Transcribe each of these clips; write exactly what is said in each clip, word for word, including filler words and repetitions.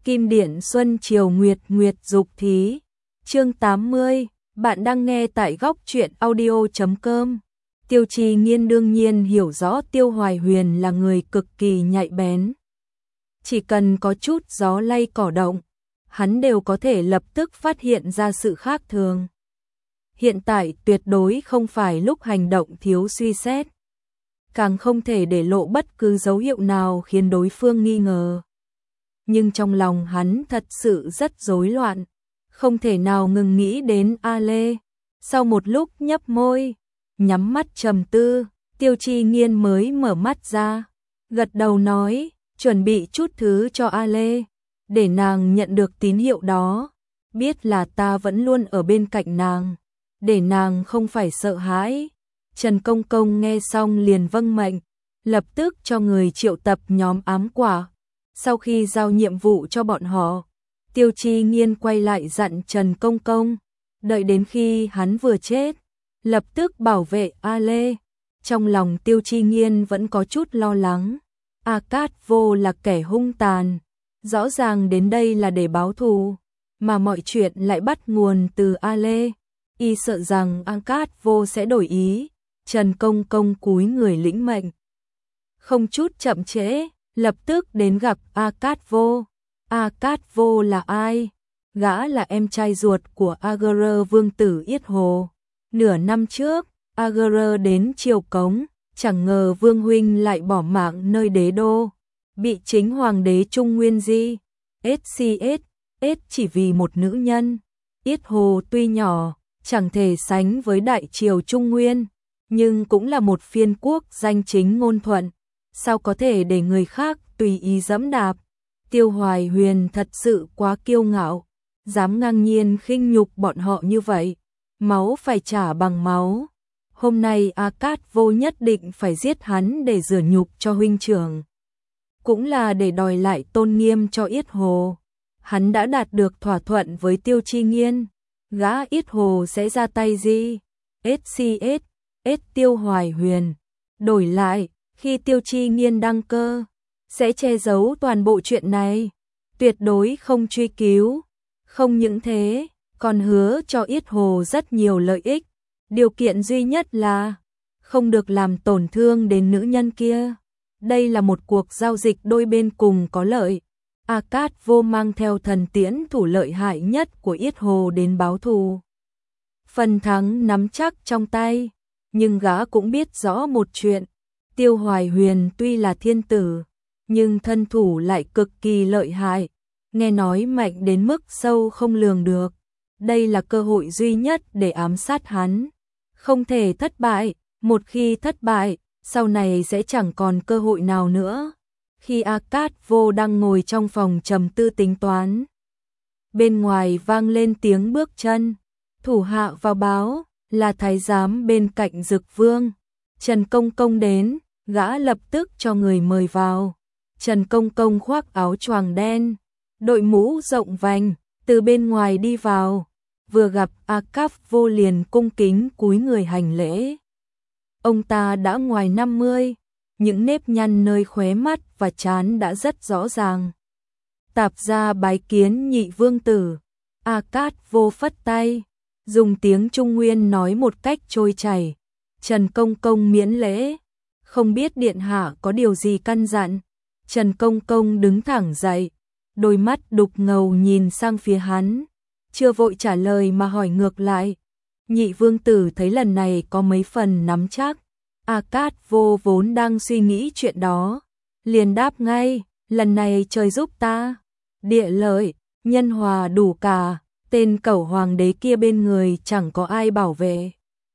Kim Điện Xuân Chiều Nguyệt Nguyệt Dục Thí. Chương tám mươi, bạn đang nghe tại góc truyện audio chấm com. Tiêu Chi Nghiên đương nhiên hiểu rõ Tiêu Hoài Huyền là người cực kỳ nhạy bén. Chỉ cần có chút gió lay cỏ động, hắn đều có thể lập tức phát hiện ra sự khác thường. Hiện tại tuyệt đối không phải lúc hành động thiếu suy xét, càng không thể để lộ bất cứ dấu hiệu nào khiến đối phương nghi ngờ. Nhưng trong lòng hắn thật sự rất rối loạn, không thể nào ngừng nghĩ đến A Lê. Sau một lúc nhấp môi, nhắm mắt trầm tư, Tiêu Chi Nghiên mới mở mắt ra, gật đầu nói, chuẩn bị chút thứ cho A Lê, để nàng nhận được tín hiệu đó, biết là ta vẫn luôn ở bên cạnh nàng, để nàng không phải sợ hãi. Trần Công Công nghe xong liền vâng mệnh, lập tức cho người triệu tập nhóm ám quả. Sau khi giao nhiệm vụ cho bọn họ, Tiêu Chi Nghiên quay lại dặn Trần Công Công, đợi đến khi hắn vừa chết, lập tức bảo vệ A Lê. Trong lòng Tiêu Chi Nghiên vẫn có chút lo lắng, A Cát Vô là kẻ hung tàn, rõ ràng đến đây là để báo thù, mà mọi chuyện lại bắt nguồn từ A Lê. Y sợ rằng A Cát Vô sẽ đổi ý. Trần Công Công cúi người lĩnh mệnh, không chút chậm trễ, lập tức đến gặp A Cát Vô. A Cát Vô là ai? Gã là em trai ruột của A G R Vương tử Yết Hồ. Nửa năm trước, A G R đến Triều Cống, chẳng ngờ Vương huynh lại bỏ mạng nơi đế đô, bị chính hoàng đế Trung Nguyên Di ét xê ét ét chỉ vì một nữ nhân. Yết Hồ tuy nhỏ, chẳng thể sánh với đại triều Trung Nguyên, nhưng cũng là một phiên quốc danh chính ngôn thuận, sao có thể để người khác tùy ý dẫm đạp. Tiêu Hoài Huyền thật sự quá kiêu ngạo, dám ngang nhiên khinh nhục bọn họ như vậy, máu phải trả bằng máu. Hôm nay A Cát Vô nhất định phải giết hắn để rửa nhục cho huynh trưởng, cũng là để đòi lại tôn nghiêm cho Yết Hồ. Hắn đã đạt được thỏa thuận với Tiêu Chi Nghiên, gã Yết Hồ sẽ ra tay gì? ét xê ét ét Tiêu Hoài Huyền. Đổi lại, khi Tiêu Chi Nghiên đăng cơ, sẽ che giấu toàn bộ chuyện này, tuyệt đối không truy cứu. Không những thế, còn hứa cho Yết Hồ rất nhiều lợi ích. Điều kiện duy nhất là không được làm tổn thương đến nữ nhân kia. Đây là một cuộc giao dịch đôi bên cùng có lợi. A Cát Vô mang theo thần tiễn thủ lợi hại nhất của Yết Hồ đến báo thù. Phần thắng nắm chắc trong tay, nhưng gã cũng biết rõ một chuyện. Tiêu Hoài Huyền tuy là thiên tử, nhưng thân thủ lại cực kỳ lợi hại, nghe nói mạnh đến mức sâu không lường được. Đây là cơ hội duy nhất để ám sát hắn, không thể thất bại. Một khi thất bại, sau này sẽ chẳng còn cơ hội nào nữa. Khi A Cát Vô đang ngồi trong phòng trầm tư tính toán, bên ngoài vang lên tiếng bước chân, thủ hạ vào báo là thái giám bên cạnh Dực Vương. Trần Công Công đến, gã lập tức cho người mời vào. Trần Công Công khoác áo choàng đen, đội mũ rộng vành, từ bên ngoài đi vào, vừa gặp A Cát Vô liền cung kính cúi người hành lễ. Ông ta đã ngoài năm mươi, những nếp nhăn nơi khóe mắt và trán đã rất rõ ràng. Tạp gia bái kiến nhị vương tử. A Cát Vô phất tay, dùng tiếng Trung Nguyên nói một cách trôi chảy. Trần Công Công miễn lễ, không biết điện hạ có điều gì căn dặn. Trần Công Công đứng thẳng dậy, đôi mắt đục ngầu nhìn sang phía hắn, chưa vội trả lời mà hỏi ngược lại. Nhị vương tử thấy lần này có mấy phần nắm chắc. A Cát Vô vốn đang suy nghĩ chuyện đó, liền đáp ngay, lần này trời giúp ta, địa lợi, nhân hòa đủ cả, tên cẩu hoàng đế kia bên người chẳng có ai bảo vệ.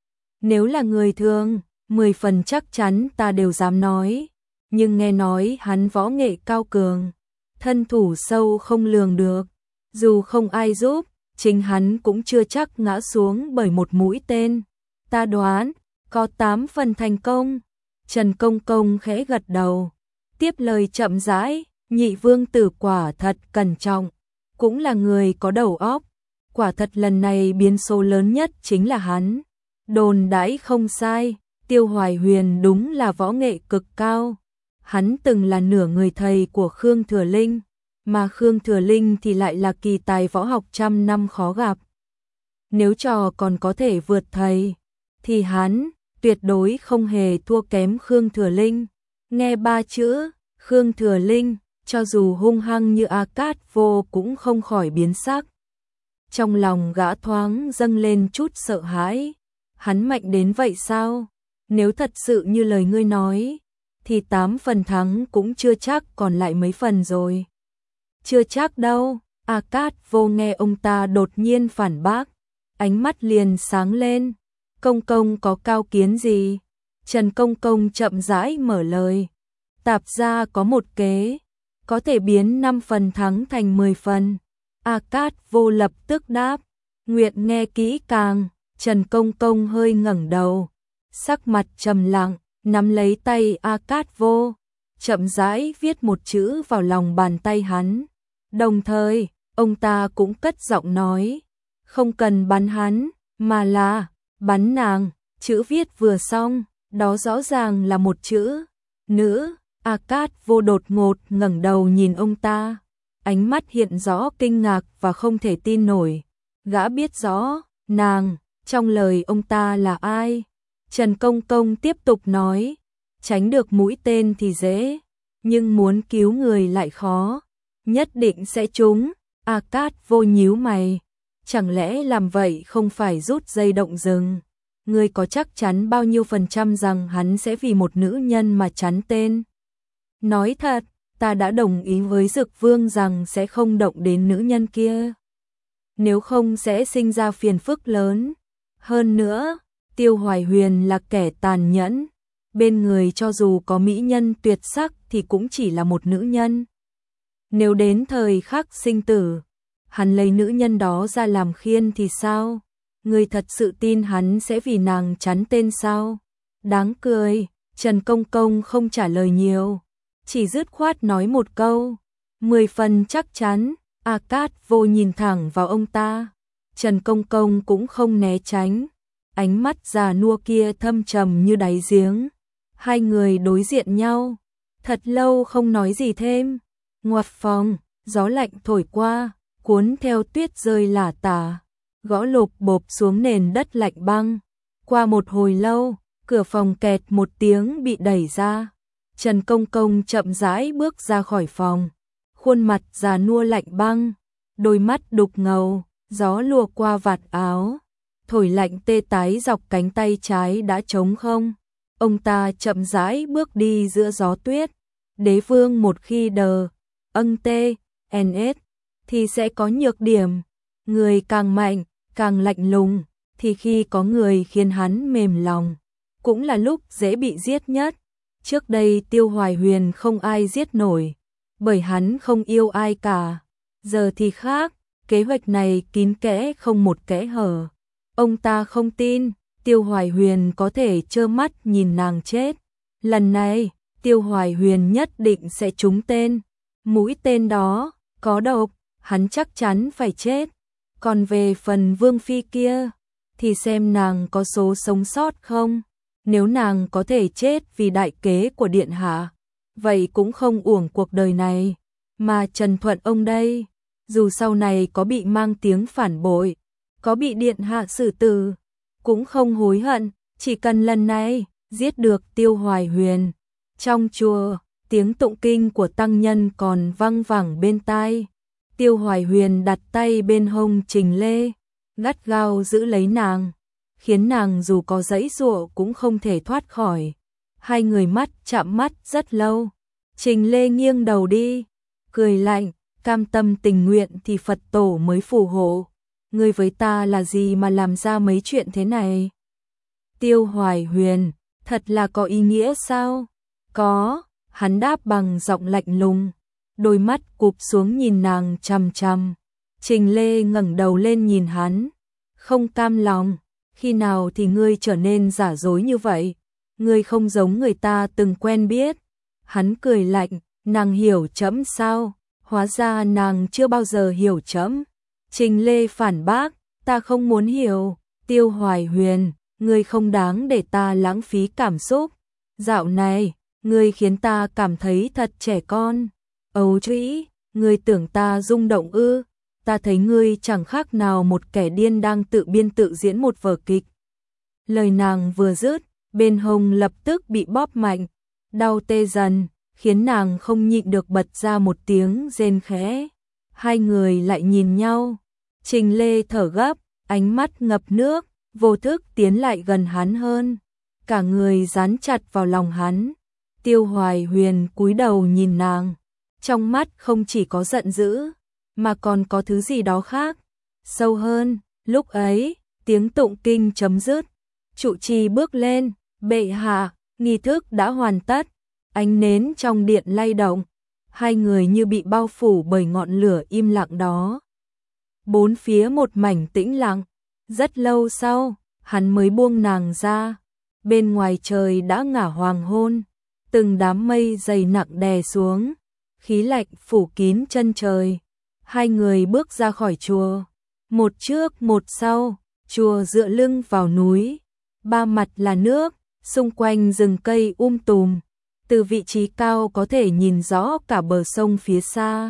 Nếu là người thường, mười phần chắc chắn ta đều dám nói, nhưng nghe nói hắn võ nghệ cao cường, thân thủ sâu không lường được, dù không ai giúp, chính hắn cũng chưa chắc ngã xuống bởi một mũi tên. Ta đoán có tám phần thành công. Trần Công Công khẽ gật đầu, tiếp lời chậm rãi, nhị vương tử quả thật cẩn trọng, cũng là người có đầu óc. Quả thật lần này biến số lớn nhất chính là hắn. Đồn đãi không sai, Tiêu Hoài Huyền đúng là võ nghệ cực cao. Hắn từng là nửa người thầy của Khương Thừa Linh, mà Khương Thừa Linh thì lại là kỳ tài võ học trăm năm khó gặp. Nếu trò còn có thể vượt thầy, thì hắn tuyệt đối không hề thua kém Khương Thừa Linh. Nghe ba chữ Khương Thừa Linh, cho dù hung hăng như A Cát Vô cũng không khỏi biến sắc. Trong lòng gã thoáng dâng lên chút sợ hãi. Hắn mạnh đến vậy sao? Nếu thật sự như lời ngươi nói, thì tám phần thắng cũng chưa chắc, còn lại mấy phần rồi. Chưa chắc đâu. A Cát Vô nghe ông ta đột nhiên phản bác, ánh mắt liền sáng lên. Công công có cao kiến gì? Trần Công Công chậm rãi mở lời. Tạp gia có một kế, có thể biến năm phần thắng thành mười phần. A Cát Vô lập tức đáp, nguyện nghe kỹ càng. Trần Công Công hơi ngẩng đầu, sắc mặt trầm lặng, nắm lấy tay A Cát Vô, chậm rãi viết một chữ vào lòng bàn tay hắn. Đồng thời, ông ta cũng cất giọng nói, không cần bắn hắn, mà là bắn nàng. Chữ viết vừa xong, đó rõ ràng là một chữ nữ. A Cát Vô đột ngột ngẩng đầu nhìn ông ta, ánh mắt hiện rõ kinh ngạc và không thể tin nổi. Gã biết rõ, nàng, trong lời ông ta là ai. Trần Công Công tiếp tục nói, tránh được mũi tên thì dễ, nhưng muốn cứu người lại khó, nhất định sẽ trúng. A Cát Vô nhíu mày, chẳng lẽ làm vậy không phải rút dây động rừng? Ngươi có chắc chắn bao nhiêu phần trăm rằng hắn sẽ vì một nữ nhân mà chắn tên? Nói thật, ta đã đồng ý với Dực Vương rằng sẽ không động đến nữ nhân kia. Nếu không sẽ sinh ra phiền phức lớn. Hơn nữa, Tiêu Hoài Huyền là kẻ tàn nhẫn. Bên người cho dù có mỹ nhân tuyệt sắc thì cũng chỉ là một nữ nhân. Nếu đến thời khắc sinh tử, hắn lấy nữ nhân đó ra làm khiên thì sao? Người thật sự tin hắn sẽ vì nàng chắn tên sao? Đáng cười. Trần Công Công không trả lời nhiều, chỉ dứt khoát nói một câu, mười phần chắc chắn. A Cát Vô nhìn thẳng vào ông ta, Trần Công Công cũng không né tránh, ánh mắt già nua kia thâm trầm như đáy giếng. Hai người đối diện nhau, thật lâu không nói gì thêm. Ngoặt phòng, gió lạnh thổi qua, cuốn theo tuyết rơi lả tả, gõ lộp bộp xuống nền đất lạnh băng. Qua một hồi lâu, cửa phòng kẹt một tiếng bị đẩy ra. Trần Công Công chậm rãi bước ra khỏi phòng, khuôn mặt già nua lạnh băng, đôi mắt đục ngầu, gió lùa qua vạt áo, thổi lạnh tê tái dọc cánh tay trái đã trống không. Ông ta chậm rãi bước đi giữa gió tuyết. Đế vương một khi đờ, âng tê, en ét, thì sẽ có nhược điểm. Người càng mạnh, càng lạnh lùng, thì khi có người khiến hắn mềm lòng, cũng là lúc dễ bị giết nhất. Trước đây Tiêu Hoài Huyền không ai giết nổi, bởi hắn không yêu ai cả. Giờ thì khác, kế hoạch này kín kẽ không một kẽ hở. Ông ta không tin Tiêu Hoài Huyền có thể trơ mắt nhìn nàng chết. Lần này, Tiêu Hoài Huyền nhất định sẽ trúng tên. Mũi tên đó có độc, hắn chắc chắn phải chết. Còn về phần Vương Phi kia, thì xem nàng có số sống sót không. Nếu nàng có thể chết vì đại kế của điện hạ, vậy cũng không uổng cuộc đời này. Mà Trần Thuận ông đây, dù sau này có bị mang tiếng phản bội, có bị điện hạ xử tử, cũng không hối hận, chỉ cần lần này giết được Tiêu Hoài Huyền. Trong chùa, tiếng tụng kinh của tăng nhân còn vang vẳng bên tai. Tiêu Hoài Huyền đặt tay bên hông Trình Lê, gắt gao giữ lấy nàng, khiến nàng dù có giãy giụa cũng không thể thoát khỏi. Hai người mắt chạm mắt rất lâu. Trình Lê nghiêng đầu đi, cười lạnh, cam tâm tình nguyện thì Phật tổ mới phù hộ. Ngươi với ta là gì mà làm ra mấy chuyện thế này? Tiêu Hoài Huyền, thật là có ý nghĩa sao? Có, hắn đáp bằng giọng lạnh lùng, đôi mắt cụp xuống nhìn nàng chằm chằm. Trình Lê ngẩng đầu lên nhìn hắn, không cam lòng. Khi nào thì ngươi trở nên giả dối như vậy? Ngươi không giống người ta từng quen biết. Hắn cười lạnh, nàng hiểu trẫm sao? Hóa ra nàng chưa bao giờ hiểu trẫm. Trình Lê phản bác, ta không muốn hiểu. Tiêu Hoài Huyền, ngươi không đáng để ta lãng phí cảm xúc. Dạo này, ngươi khiến ta cảm thấy thật trẻ con. Ấu trĩ, ngươi tưởng ta rung động ư? Ta thấy ngươi chẳng khác nào một kẻ điên đang tự biên tự diễn một vở kịch. Lời nàng vừa dứt, bên hông lập tức bị bóp mạnh, đau tê dần, khiến nàng không nhịn được bật ra một tiếng rên khẽ. Hai người lại nhìn nhau, Trình Lê thở gấp, ánh mắt ngập nước, vô thức tiến lại gần hắn hơn, cả người dán chặt vào lòng hắn. Tiêu Hoài Huyền cúi đầu nhìn nàng, trong mắt không chỉ có giận dữ, mà còn có thứ gì đó khác, sâu hơn. Lúc ấy, tiếng tụng kinh chấm dứt, trụ trì bước lên, bệ hạ, nghi thức đã hoàn tất, ánh nến trong điện lay động, hai người như bị bao phủ bởi ngọn lửa im lặng đó. Bốn phía một mảnh tĩnh lặng, rất lâu sau, hắn mới buông nàng ra, bên ngoài trời đã ngả hoàng hôn, từng đám mây dày nặng đè xuống, khí lạnh phủ kín chân trời. Hai người bước ra khỏi chùa, một trước một sau, chùa dựa lưng vào núi, ba mặt là nước, xung quanh rừng cây um tùm, từ vị trí cao có thể nhìn rõ cả bờ sông phía xa.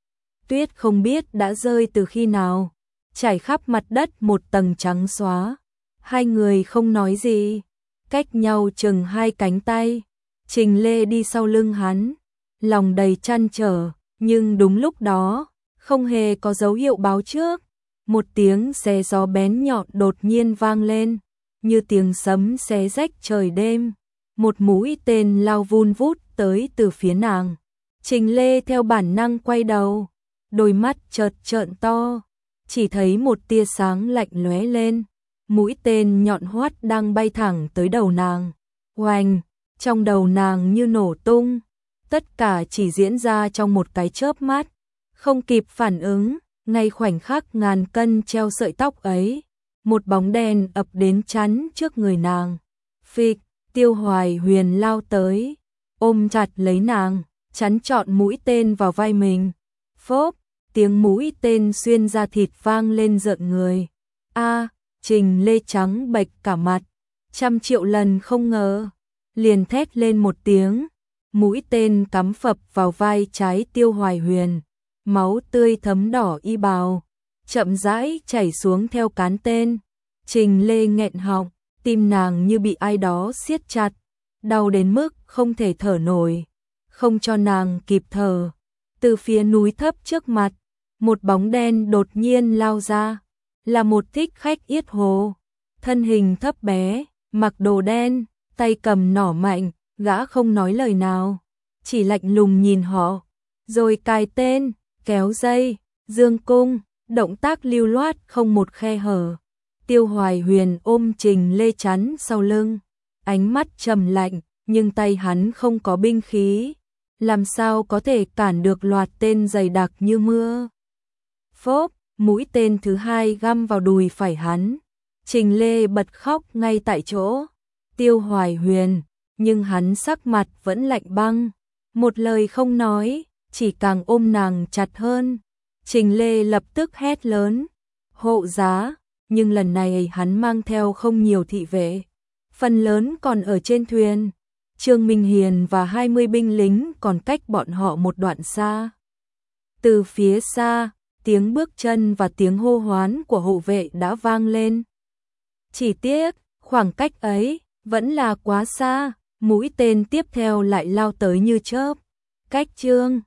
Tuyết không biết đã rơi từ khi nào, trải khắp mặt đất một tầng trắng xóa. Hai người không nói gì, cách nhau chừng hai cánh tay. Trình Lê đi sau lưng hắn, lòng đầy trăn trở, nhưng đúng lúc đó, không hề có dấu hiệu báo trước, một tiếng xé gió bén nhọn đột nhiên vang lên, như tiếng sấm xé rách trời đêm. Một mũi tên lao vun vút tới từ phía nàng. Trình Lê theo bản năng quay đầu, đôi mắt chợt trợn to, chỉ thấy một tia sáng lạnh lóe lên, mũi tên nhọn hoắt đang bay thẳng tới đầu nàng. Oanh, trong đầu nàng như nổ tung, tất cả chỉ diễn ra trong một cái chớp mắt, không kịp phản ứng, ngay khoảnh khắc ngàn cân treo sợi tóc ấy, một bóng đen ập đến chắn trước người nàng. Phịch, Tiêu Hoài Huyền lao tới, ôm chặt lấy nàng, chắn trọn mũi tên vào vai mình. Phốp, tiếng mũi tên xuyên ra thịt vang lên rợn người. A, Trình Lê trắng bệch cả mặt, trăm triệu lần không ngờ, liền thét lên một tiếng, mũi tên cắm phập vào vai trái Tiêu Hoài Huyền, máu tươi thấm đỏ y bào, chậm rãi chảy xuống theo cán tên. Trình Lê nghẹn họng, tim nàng như bị ai đó siết chặt, đau đến mức không thể thở nổi. Không cho nàng kịp thở, từ phía núi thấp trước mặt, một bóng đen đột nhiên lao ra, là một thích khách yết hồ, thân hình thấp bé, mặc đồ đen, tay cầm nỏ mạnh, gã không nói lời nào, chỉ lạnh lùng nhìn họ, rồi cài tên, kéo dây, dương cung, động tác lưu loát không một khe hở. Tiêu Hoài Huyền ôm Trình Lê chắn sau lưng, ánh mắt trầm lạnh, nhưng tay hắn không có binh khí, làm sao có thể cản được loạt tên dày đặc như mưa. Phốp, mũi tên thứ hai găm vào đùi phải hắn, Trình Lê bật khóc ngay tại chỗ. Tiêu Hoài Huyền, nhưng hắn sắc mặt vẫn lạnh băng, một lời không nói, chỉ càng ôm nàng chặt hơn. Trình Lê lập tức hét lớn, hộ giá, nhưng lần này hắn mang theo không nhiều thị vệ, phần lớn còn ở trên thuyền. Trương Minh Hiền và hai mươi binh lính còn cách bọn họ một đoạn xa. Từ phía xa, tiếng bước chân và tiếng hô hoán của hộ vệ đã vang lên. Chỉ tiếc, khoảng cách ấy vẫn là quá xa, mũi tên tiếp theo lại lao tới như chớp, cách Trương